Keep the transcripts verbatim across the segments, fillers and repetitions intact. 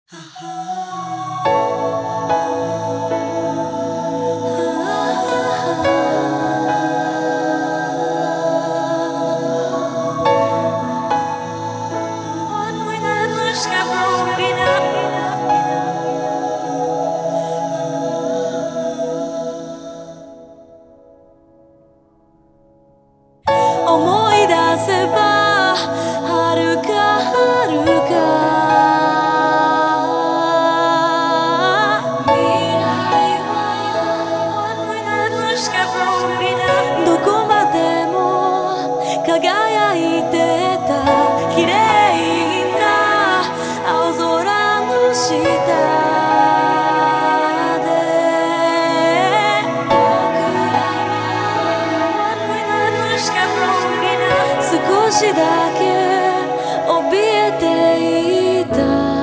思い出せば遥か遥か未来はどこまでも輝いてた綺麗な青空の下少しだけ怯えていた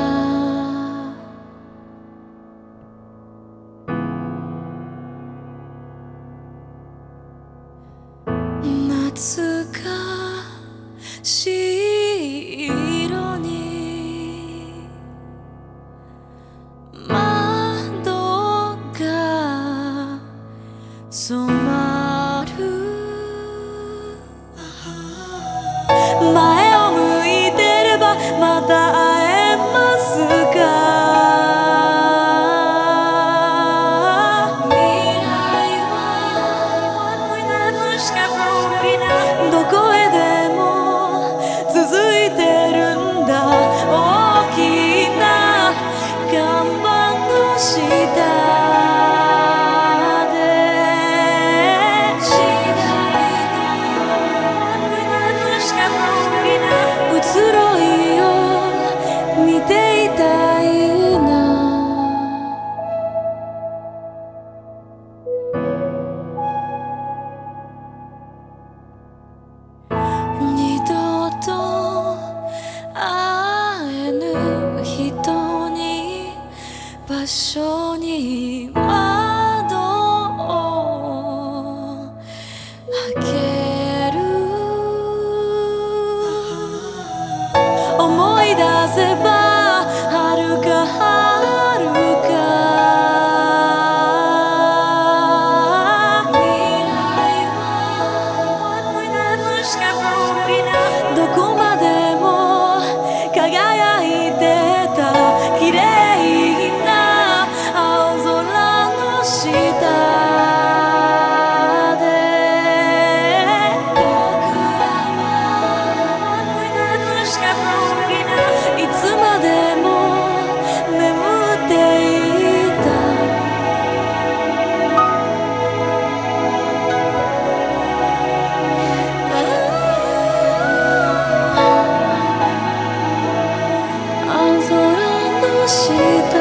懐かしい色に窓が染まる前を向いてればまた会えますか未来はどこへでも続いてるんだ大きな看板の下移ろいを見ていたいな二度と会えぬ人に場所に窓を開ける思い出せば遥か遥か未来はどこまでも輝いてた綺麗な青空の下いつまでも眠っていた青空の下